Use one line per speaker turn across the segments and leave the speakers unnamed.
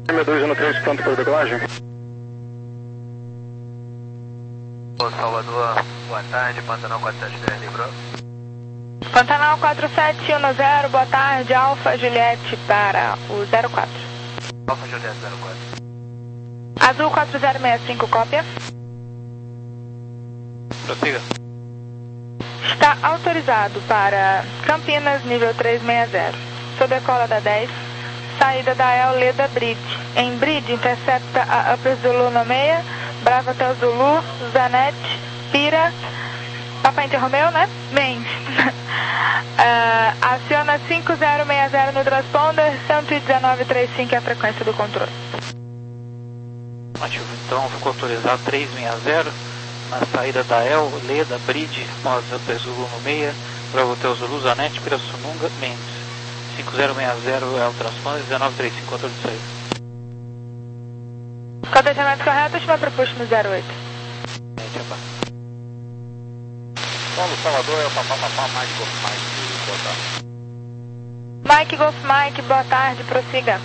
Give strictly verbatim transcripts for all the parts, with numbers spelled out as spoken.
M dois um três, pronto para decolagem.
Ô Salvador, boa tarde, Pantanal quatro sete dez, livrou.
Pantanal quatro sete um zero, boa tarde, Alfa Juliette para o zero quatro.
Alfa Juliette zero quatro.
Azul quatro zero seis cinco, cópia.
Prossiga.
Está autorizado para Campinas, nível trezentos e sessenta. Sob a cola da dez, saída da El Leda Bridge. Em Bridge, intercepta a Upper Zulu no meia, Bravo Hotel Zulu, Zanetti, Pira, Papai Inter Romeo, né? Mendes. uh, aciona cinco zero seis zero no transponder, cento e dezenove trinta e cinco é a frequência do controle.
Ativo, então ficou autorizado trezentos e sessenta na saída da El, Leda, Bridge, Moza, Zulu no meia, Bravo Hotel Zulu, Zanetti, Pirassununga, Mendes. cinco zero seis zero é o transponder, dezenove trinta e cinco, controle de saída.
Cotejamento correto, última proposta no zero oito.
Paulo Salvador é o papá papá Mike Golf Mike, boa tarde.
Mike Golf Mike, boa tarde, prossiga.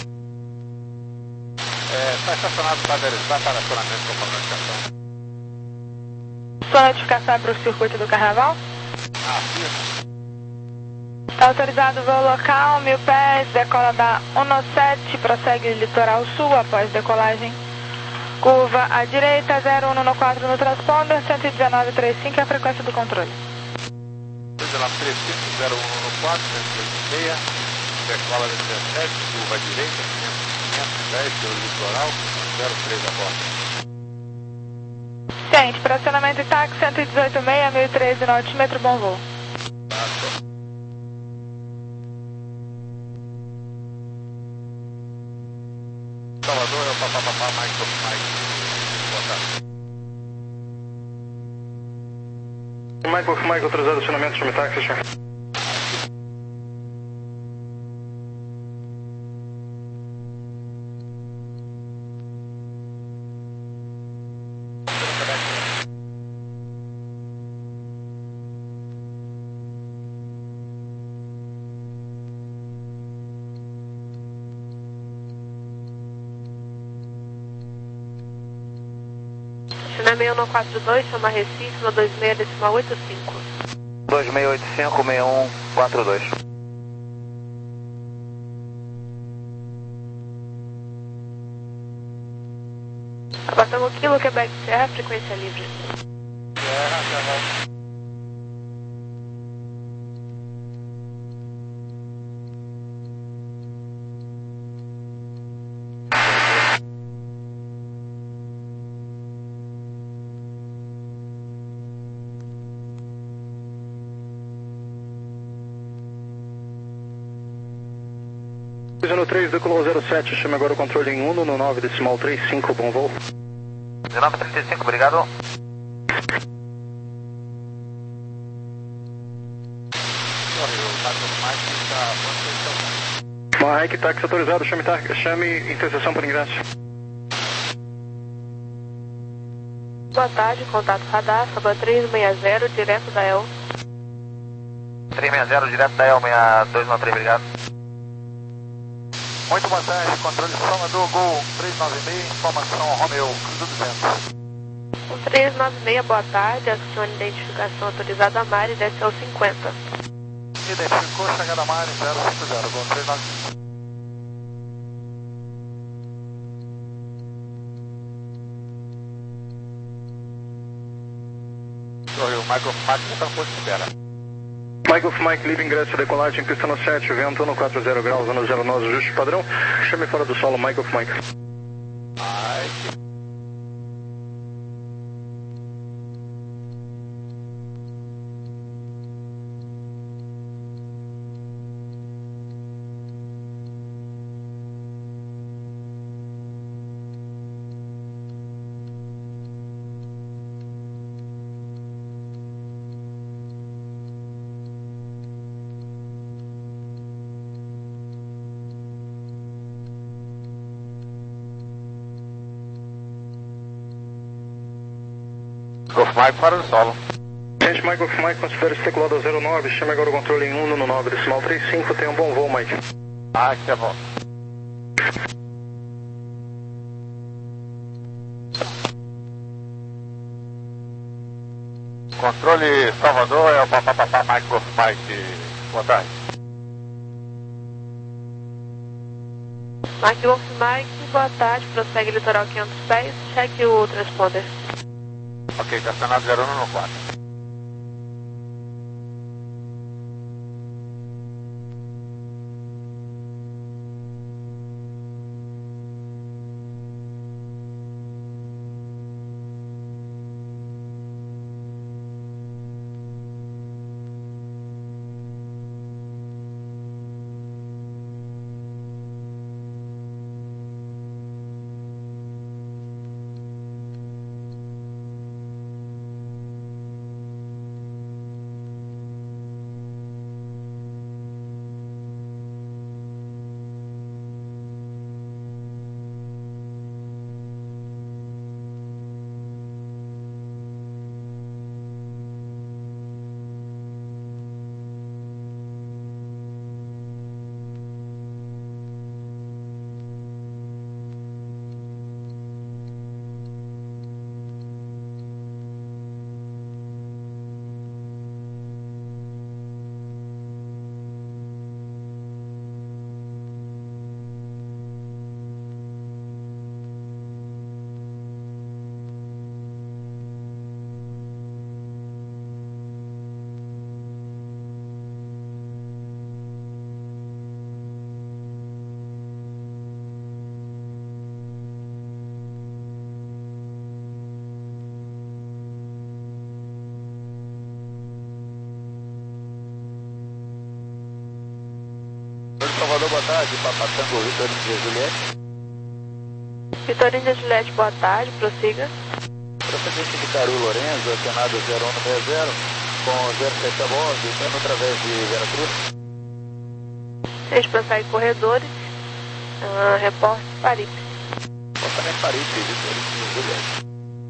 É, está estacionado para realizar para acionamento com notificação.
Sua notificação é para o circuito do Carnaval?
Ah, sim.
Está autorizado o voo local, mil pés, decola da um sete, prossegue litoral sul após decolagem. Curva à direita, zero um quatro no transponder, cento e dezenove trinta e cinco é a frequência do controle.
dezenove trinta e cinco, zero um quatro, cento e dois e meia, decola da dezessete, curva à direita, quinhentos e dez pelo litoral, zero três a bordo.
Ciente, para acionamento e táxi, cento e dezoito vírgula seis, mil e treze nautímetro, bom voo.
Salvador é o papá papá Mike Golf Mike, boa tarde.
Mike Golf Mike, autorizado acionamento, chame táxi, senhor.
China seis um quatro dois, chama Recife, no dois seis decimal oito cinco.
dois seis oito cinco, seis um quatro dois.
Abaixamos o quilo, Quebec Serra, frequência livre.
Serra, Serra.
zero três, decolou zero sete, chame agora o controle em um no nove decimal trinta e cinco, bom voo.
dezenove trinta e cinco, obrigado.
Mike, táxi autorizado, chame, táxi, chame interseção para ingresso.
Boa tarde, contato radar, Saba três seis zero, direto da El.
três seis zero, direto da El, seis dois nove três, obrigado.
Muito boa tarde, controle Salvador, Gol três nove seis, informação Romeo, Cruzo duzentos.
Um três nove seis, boa tarde, acione identificação autorizada a Mari, desce ao cinquenta.
Identificou, chegada a Mari, zero cinco zero, Gol três nove seis. Sorriu, Michael Mike, está no posto de espera.
Mike Golf Mike, livre ingresso, decolagem, pista no sete, vento um quatro zero graus, ano zero nove, ajuste padrão, chame fora do solo, Mike Golf Mike.
Mike. Golf Mike fora do solo.
Gente, Mike Golf Mike, considere especulado a zero nove, chame agora o controle em um no nove decimal trinta e cinco, tenha um bom voo, Mike.
Ah, que é bom. Controle Salvador, é o papapá Mike Golf Mike. Boa tarde.
Mike Golf Mike, boa tarde. Prossegue litoral quinhentos pés. Cheque o transponder.
Ok, estacionado zero um no quatro. Salvador, boa tarde. Papatango, Vitorinha Juliette.
Vitorinha Juliette, boa tarde. Prossiga.
Procedente de Caru Lorenzo, acionado zero um seis zero, com zero sete a bordo, indo através de Veracruz.
Seis prossegue corredores. Uh, repórter Paripe.
Portamento Paripe, Vitorinha Juliette.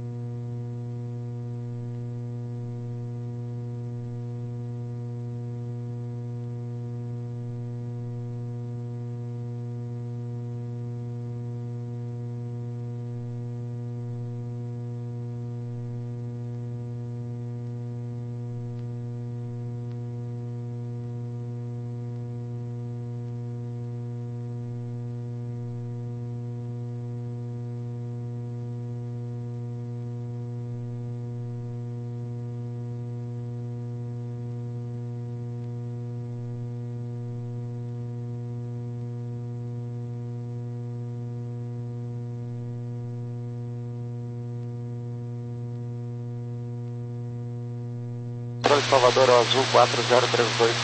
Salvador, Azul quatro zero três dois.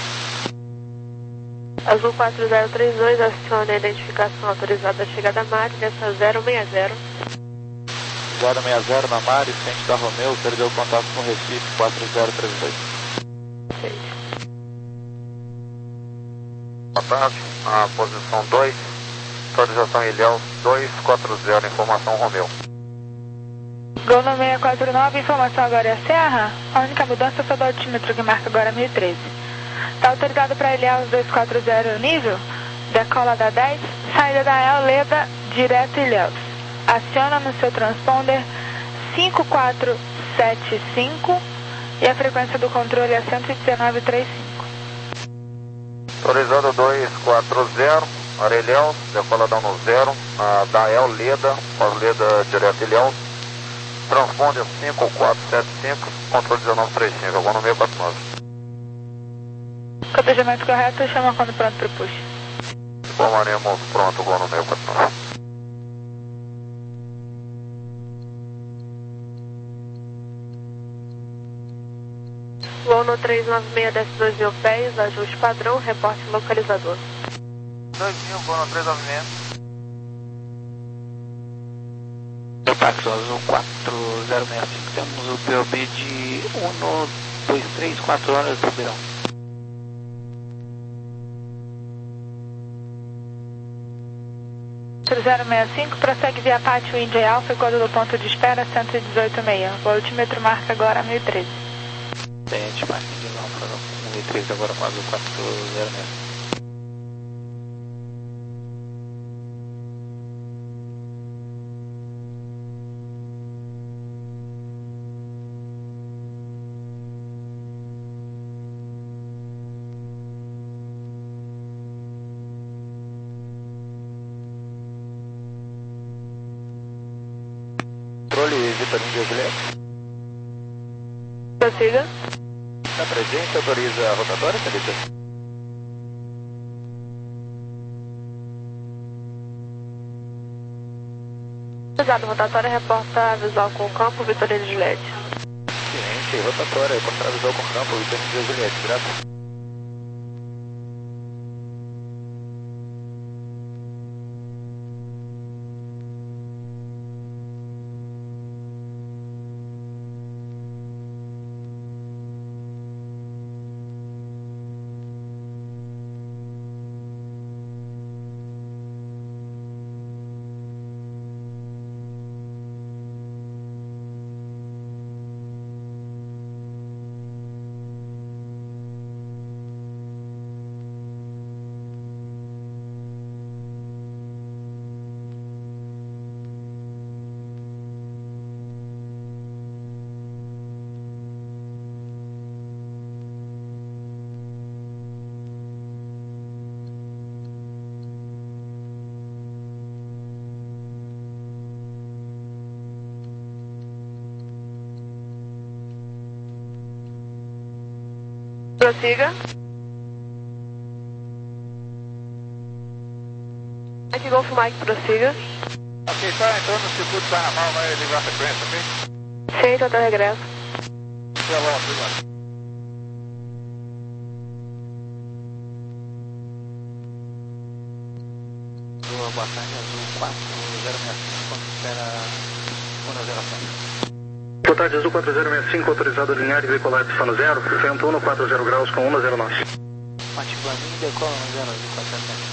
Azul quatro zero três dois, acione a identificação autorizada da chegada a Mari, dessa zero seis zero.
zero seis zero na Mari, frente da Romeu, perdeu contato com o Recife, quatro zero três dois.
seis.
Boa tarde, a posição dois, autorização Ilhéus dois quatro zero, informação Romeu.
Gol no seis quatro nove, informação agora é a Serra. A única mudança foi do altímetro que marca agora mil e treze. Está autorizado para Ilhéus dois quatro zero nível, decola da dez, saída da El Leda, direto Ilhéus. Aciona no seu transponder cinco quatro sete cinco e a frequência do controle é cento e dezenove vírgula trinta e cinco.
Autorizado dois quatro zero, Ilhéus, decola da no zero, na, da El Leda, Leda direto Ilhéus. Transponder cinco quatro sete cinco, controle dezenove trinta e cinco, agora no seis quatro nove.
Cotejamento correto, chama quando pronto para o push.
Informaremos pronto, agora no seis quatro nove.
Voo no três nove seis, desce dois mil pés, ajuste padrão, reporte localizador.
dois mil, voo no três nove seis.
Paxo Azul quatro zero seis cinco, temos o P O B de um, dois, três, quatro horas do Ribeirão.
zero seis cinco, prossegue via Pátio India Alpha e código do ponto de espera cento e dezoito vírgula seis. O altímetro marca agora mil e treze.
Tente, marca India Alpha, mil e treze agora com Azul quatro zero seis.
Vitor Índia Juliette.
Prossiga.
Está presente, autoriza a rotatória, Thalita?
Autorizado, rotatória reporta visual com o campo, Vitor Índia Juliette.
Ciente, rotatória, reportar visual com o campo, Vitor Índia Juliette, graças.
Prossiga. Mike Golf Mike, prossiga.
Ok, está entrando no circuito carnaval, vai ligar a frequência, ok?
Feito, até o regresso.
Até logo, obrigado.
Boa tarde, Azul quatro zero seis cinco, quando espera segunda geração.
Boa tarde, Azul quatro zero seis cinco, autorizado a alinhar e decolar de sono zero, vento um no quatro zero graus com um zero nove.
Ativa a mim, decola no zero quatro zero sete.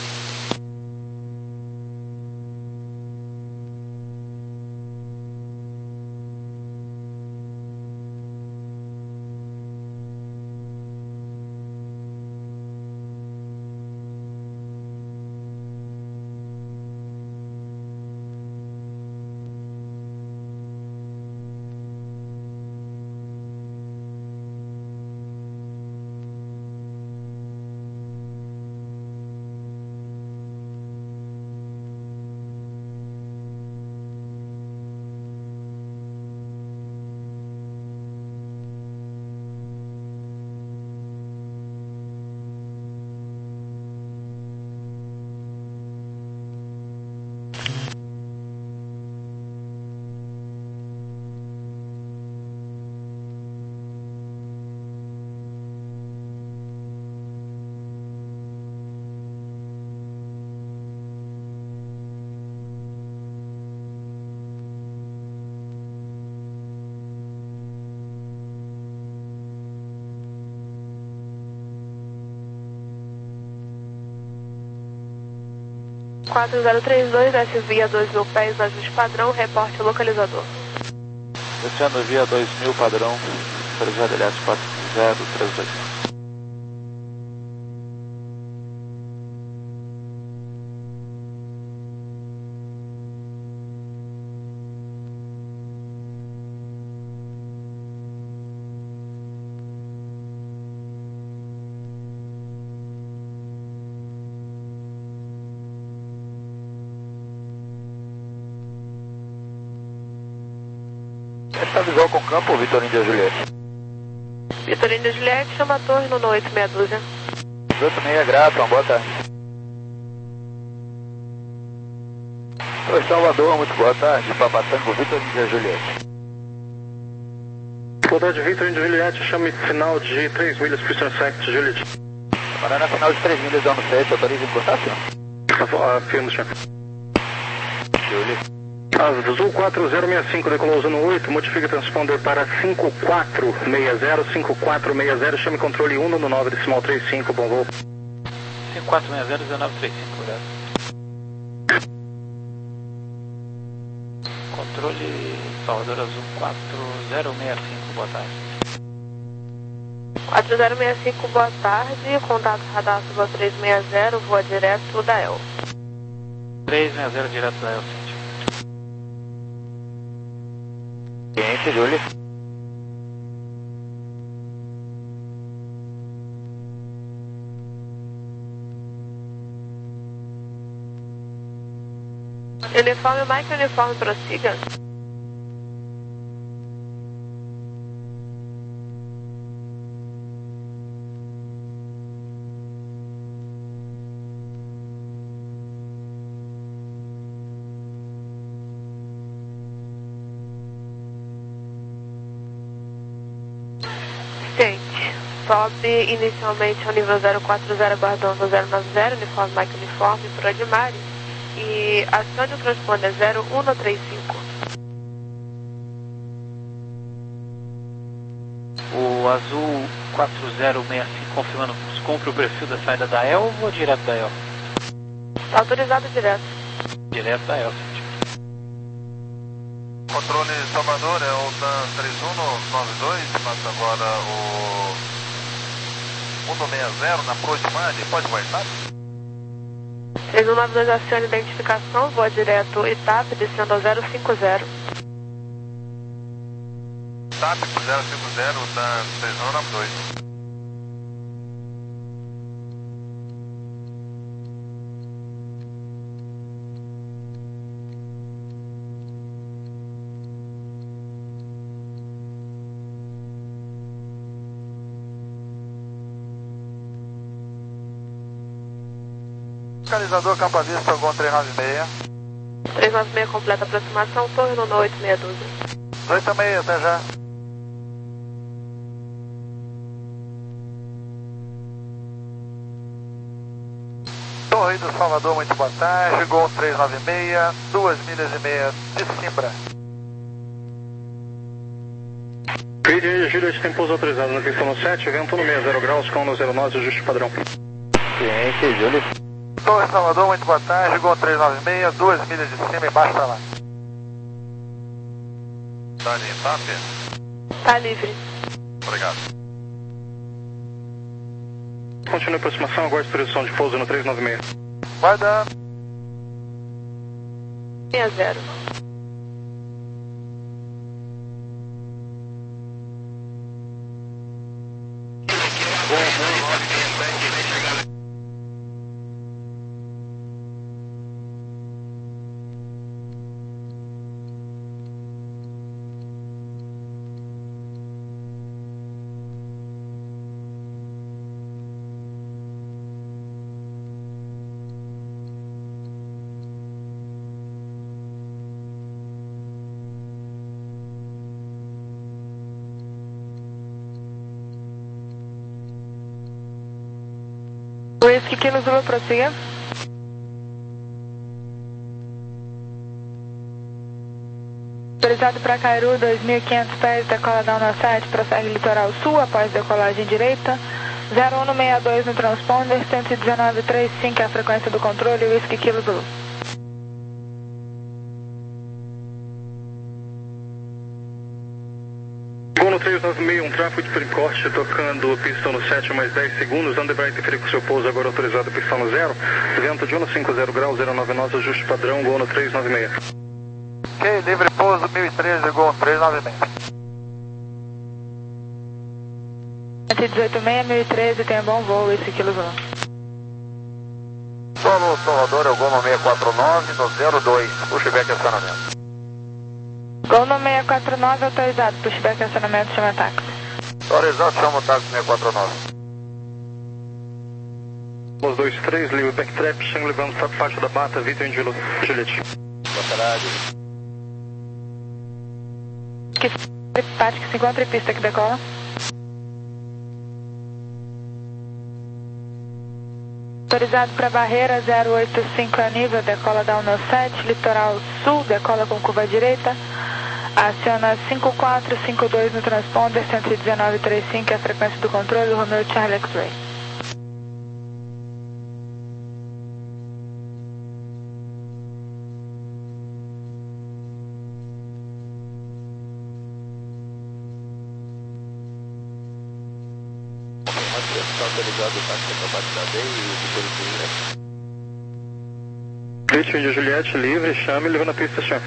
quatro zero três dois, S V a dois mil pés, ajuste padrão, reporte localizador.
Descendo via dois mil padrão, autorizado L S quatro zero três dois. Está visual com o campo, Vitor Índia Juliette.
Vitor Índia Juliette, chama a torre no oito meia dúzia.
oito meia, grato, uma boa tarde. Oi, Salvador, muito boa tarde. Papatango, Vitor Índia Juliette.
Boa tarde, Vitor Índia Juliette, chame final de três milhas, Christian Sect, Juliette.
Paraná, final de três milhas, ano sete, autoriza em contato?
Afirmo, senhor.
Juliette.
Azul quatro zero seis cinco, decolou usando oito, modifica transponder para cinco quatro seis zero, cinco quatro seis zero, chame controle um no nove decimal três cinco, bom voo.
cinco quatro seis zero, um nove três cinco, obrigado. Controle Salvador Azul quatro zero seis cinco, boa tarde.
quatro zero seis cinco, boa tarde, contato radar Suba três seis zero, voa direto da E L.
três seis zero, direto da E L.
Ciente, Júlio.
Uniforme Mike, uniforme prossiga. Ciente. Sobe inicialmente ao nível zero quatro zero, aguardando zero nove zero, uniforme Mike Uniforme, por Admari. E acione o transponder zero um três cinco.
O azul quatro zero seis cinco confirmando, cumpre o perfil da saída da E L ou vou direto da E L?
Está autorizado direto.
Direto da E L.
Controle Salvador, é o TAM três um nove dois, passa agora o um seis zero na Proximane, pode voar?
três um nove dois, acione identificação, voa direto Itap, descendo ao zero cinco zero.
Itap zero cinco zero, TAM três um nove dois. Localizador Campo Vista, Gol três nove seis.
três nove seis completa a aproximação, torre no oito seis doze.
oito seis, até já. Torre do Salvador, muito boa tarde, Gol três nove seis, duas milhas e meia de Simbra.
Vídeo Juliette tem pouso autorizado na pista no sete, vento no sessenta graus, com no zero nove, ajuste padrão.
Ciente, Júlio. Torre Salvador, muito boa tarde, Gol três nove seis, duas milhas de cima e baixo para lá. Tá ali, tá, Pedro?
Tá livre.
Obrigado.
Continue a aproximação, aguarde posição de pouso no três nove seis.
Guarda.
seis zero. Whisky Kilo Zulu, prossiga. Autorizado para Cairu, dois mil e quinhentos pés, decola da um sete, prossegue litoral sul, após decolagem direita. zero um seis dois no transponder, cento e dezenove vírgula trinta e cinco é a frequência do controle, Whisky Kilo Zulu.
Gol no três nove seis, um tráfego de precorte, tocando pistão no sete mais dez segundos, André vai interferir com seu pouso, agora autorizado pistão no zero, vento de um cinquenta graus, zero nove nove, ajuste padrão, Gol no três nove seis.
Ok, livre pouso mil e treze, Gol três nove seis.
cento e dezoito seis, mil e treze, tenha bom voo, esse Kilo Zulu.
Solo Salvador, é o Gol no seis quatro nove, no zero dois, pushback acionamento.
Gol no seis quatro nove, autorizado, pushback acionamento, chama táxi.
Autorizado, chama o táxi seis quatro nove.
Os dois três, livre backtrap, chão levando a faixa da bata, Vitor em Juliette.
Boa tarde.
Que parte que se encontra em pista que decola. Autorizado para barreira zero oito cinco a nível, decola da um sete, litoral sul, decola com curva direita. Aciona cinco quatro cinco dois no transponder, cento e dezenove vírgula trinta e cinco é a frequência do controle, Romeo Charlie X-Ray.
Autorizado o táxi da capacidade e o
Vitor de Juliette, livre, chame, leva na pista, chame.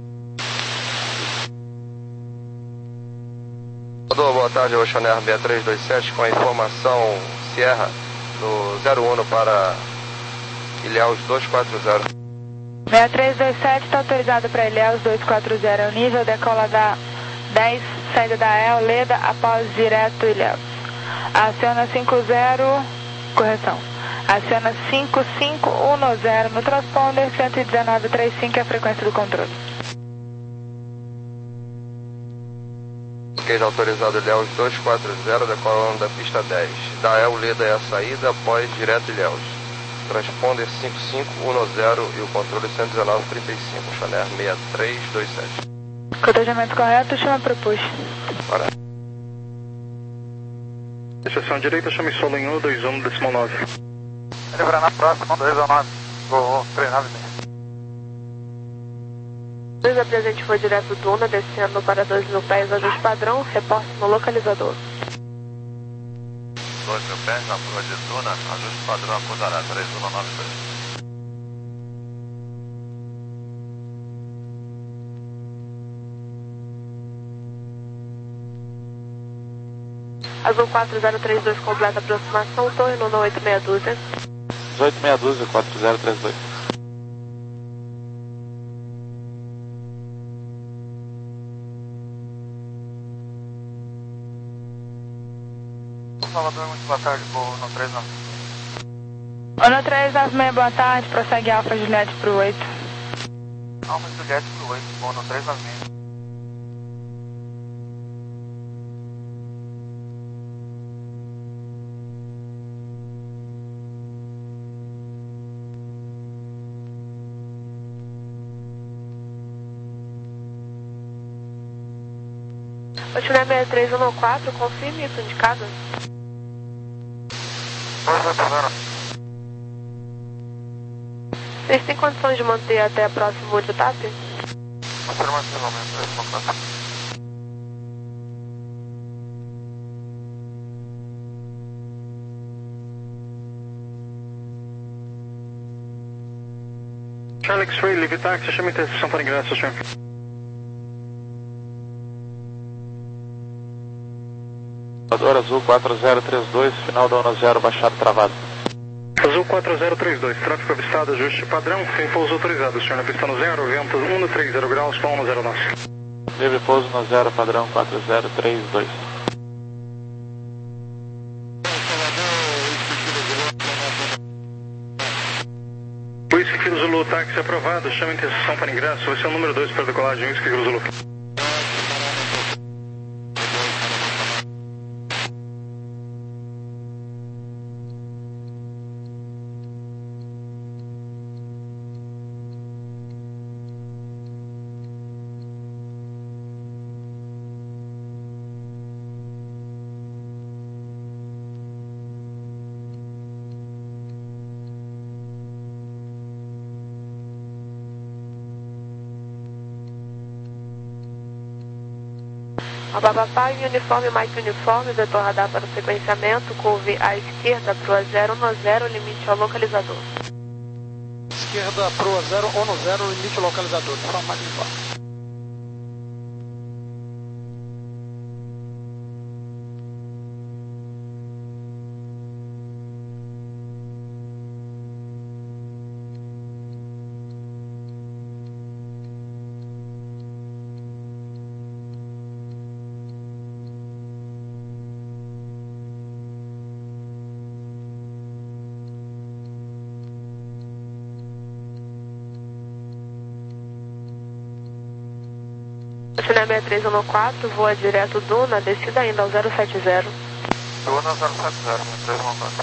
Boa tarde, Oceaner seis três dois sete com a informação Sierra do zero um para Ilhéus dois quatro zero.
seis três dois sete está autorizado para Ilhéus dois quatro zero, é o nível, decola da dez, saída da E L, Leda, após direto Ilhéus. Aciona cinco zero, correção. Aciona cinco cinco um zero no transponder, cento e dezenove vírgula trinta e cinco é a frequência do controle.
Skate autorizado Ilhéus dois quatro zero, decolando da pista dez. Da El Leda é a saída, após direto Ilhéus. Transponder cinco cinco um zero e o controle cento e dezenove trinta e cinco, Chaner seis três dois sete.
Cotejamento correto, chama proposto.
Bora.
Estação direita, chame solo em um dois um decimal nove.
Livrar na próxima, um dois um nove. Vou treinar bem.
dois apresente foi direto Duna, descendo para dois mil pés, ajuste padrão, reporte no localizador.
dois mil pés na curva de Duna, ajuste padrão acusará três um nove três.
Azul quatro zero três dois completa aproximação, torre no oito seis dúzia.
oito seis dúzia, quatro zero três dois.
Salvador, muito boa tarde, vou no três nove.
Ono três nove seis, boa tarde, prossegue Alfa Juliette para o oito.
Alfa Juliette pro oito, vou no três nove seis.
Continuar seis três um quatro, confirme isso indicado. Vocês têm condições de manter até a próxima ultitap?
Afirmativamente, três um quatro.
Charlie X-Ray, Live Taxi, chame interseção para ingresso, senhor.
Salvador Azul quatro zero três dois, final da Ono zero, baixado travado.
Azul quatro zero três dois, tráfego avistado, ajuste padrão, sem pouso autorizado, senhor, na pista no zero, vento um três zero graus, com um zero nove.
Livre pouso no zero, padrão quatro zero três dois.
Whisky Kilo Zulu, táxi aprovado, chama interseção para ingresso, esse é o número dois para decolagem, Whisky Kilo Zulu.
Papai, uniforme, Mike uniforme, vetor radar para o sequenciamento, curve à esquerda, proa zero um zero, limite ao localizador.
Esquerda, proa zero um zero, limite ao localizador, informa uniforme.
China seis três um quatro, voa direto Duna, descida ainda ao zero sete zero.
Duna zero sete zero, três um quatro.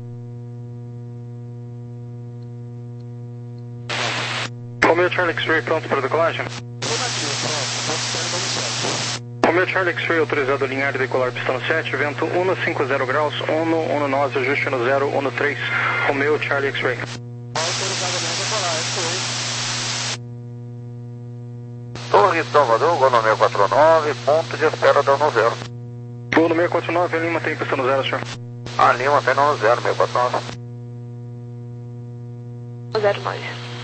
Romeo Charlie X-Ray pronto para decolagem? Romeo Charlie X-Ray autorizado a alinhar e decolar pista no sete, vento um cinco zero graus, um um nove, ajuste no zero um três, Romeo Charlie X-Ray.
Autorizado a decolar, isso
Torre Salvador, Gol no seis quatro nove, ponto de espera da Ono zero.
Gol no seis quatro nove, a Lima tem pista no zero, senhor.
A Lima tem no zero, seis quatro nove.
zero mais.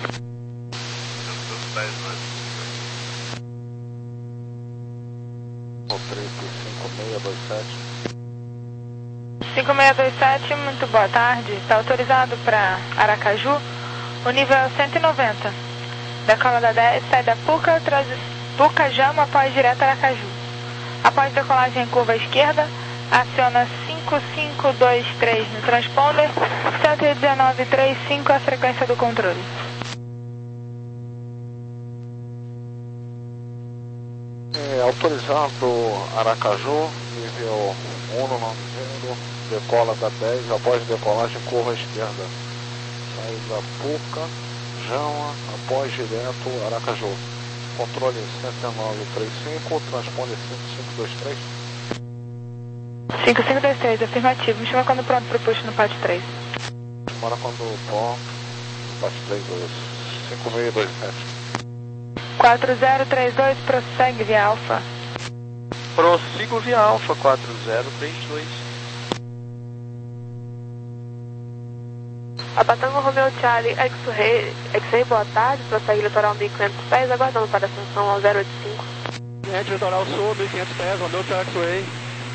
três cinco seis dois sete.
cinco seis dois sete, muito boa tarde. Está autorizado para Aracaju, o nível é cento e noventa. Decola da dez, sai da Puca, traz Puca Jama após direto Aracaju. Após decolagem em curva esquerda, aciona cinco cinco dois três no transponder, cento e dezenove trinta e cinco a frequência do controle.
É, Autorizado Aracaju, nível um no noventa, decola da dez, após decolagem curva à esquerda. Saída Puca, Jama, após direto Aracaju. Controle sete nove três cinco, transponder cinco cinco dois três.
cinco cinco dois três, afirmativo. Me chama quando pronto para o push no P A T três.
Chama quando pronto, no P A T três, cinco seis dois sete.
quatro zero três dois, prossegue via Alfa.
Prossigo via Alfa quatro zero três dois.
Abatango Romeo Charlie, X-Ray, X-Ray, boa tarde, prossegue litoral mil e quinhentos pés, aguardando para a ascensão ao zero oito cinco.
Cliente litoral sul, mil e quinhentos pés, Romeo Charlie X-Ray.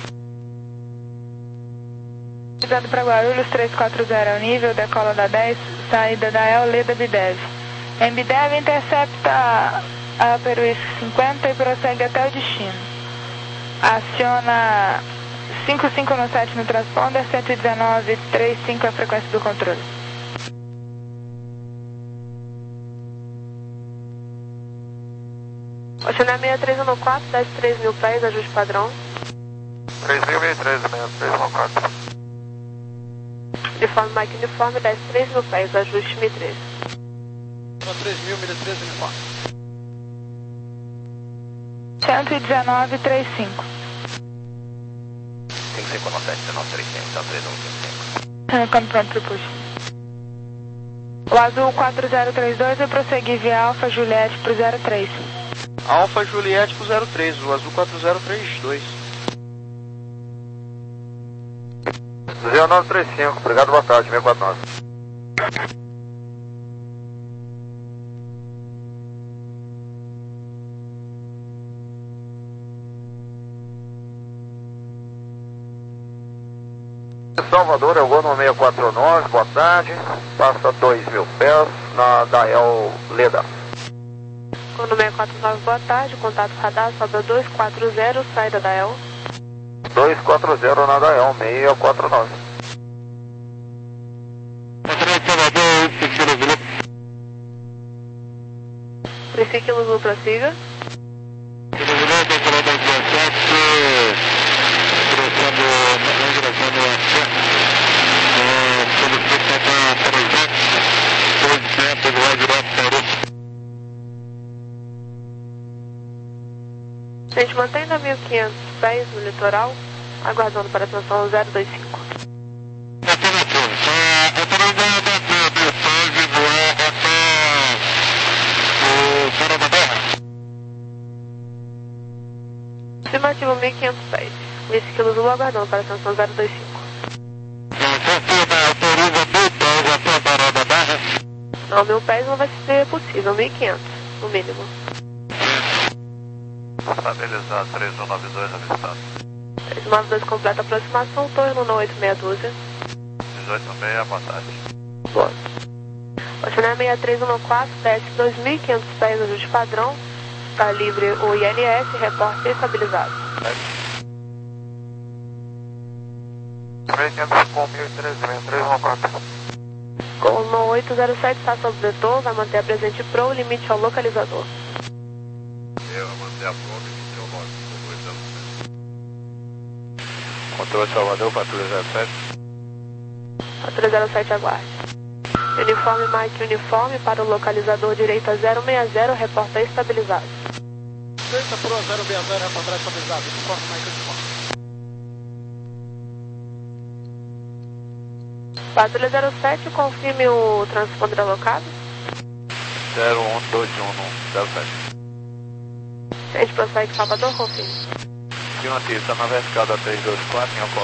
Cuidado para Guarulhos, três quatro zero ao nível, decola da dez, saída da El Leda Bidev. Em Bidev intercepta a Peruísque cinquenta e prossegue até o destino. Aciona cinco cinco no sete no transponder, cento e dezenove trinta e cinco a frequência do controle.
Oceanar seis três um quatro, desce três mil pés, ajuste padrão.
três mil e treze, seis três um quatro.
Uniforme Mike Uniforme, desce três mil pés, ajuste mil e treze.
três mil, mil e treze, uniforme.
cento e dezenove trinta e cinco.
cinco cinco nove sete nove três cinco, tá três um cinco.
Quando pronto para o push. O azul quatro zero três dois, eu prossegui via Alfa Juliette para o zero três.
Alfa Juliette pro zero três, o azul quatro zero três dois.
zero nove três cinco, obrigado, boa tarde, seis quatro nove. Salvador, eu vou no seis quatro nove, boa tarde, passa dois mil pés na Dael Leda.
Quando seis quatro nove, boa tarde, contato radar, sobe dois quatro zero, saída da El.
dois quatro zero na Dael, seis quatro nove.
Verifique o Zulu, prossiga. A gente mantém a mil e quinhentos pés no litoral, aguardando para a ascensão zero dois cinco. Afirmativo, mil e quinhentos pés. Whisky Kilo Zulu, aguardando para a ascensão zero dois cinco. Não, mil pés não vai ser possível, mil e quinhentos, no mínimo.
Estabilizar três um nove dois, avistado.
três um nove dois completa a aproximação, torno no oito seis dois.
dezoito seis, boa tarde.
Boa. Oceanar seis três um quatro, desce dois mil e quinhentos pés, ajuste padrão. Está livre o I L S, reporte estabilizado.
mil e quinhentos com mil e treze, seis três um quatro.
Com no oito zero sete está sob vetor, vai manter a presente pro, limite ao localizador.
Eu vou manter a pro, limite ao localizador. Controle Salvador, patrulha zero sete.
Patrulha zero sete, aguarde. Uniforme Mike Uniforme para o localizador direita zero seis zero, reporta estabilizado.
Direita pro zero seis zero, reportar estabilizado. Uniforme Mike Uniforme.
Patrulha zero sete, confirme o transponder alocado.
zero um dois um zero sete.
A gente prossegue Salvador, confirme.
Sim, aqui, está na verticada três dois quatro, em Alcoa.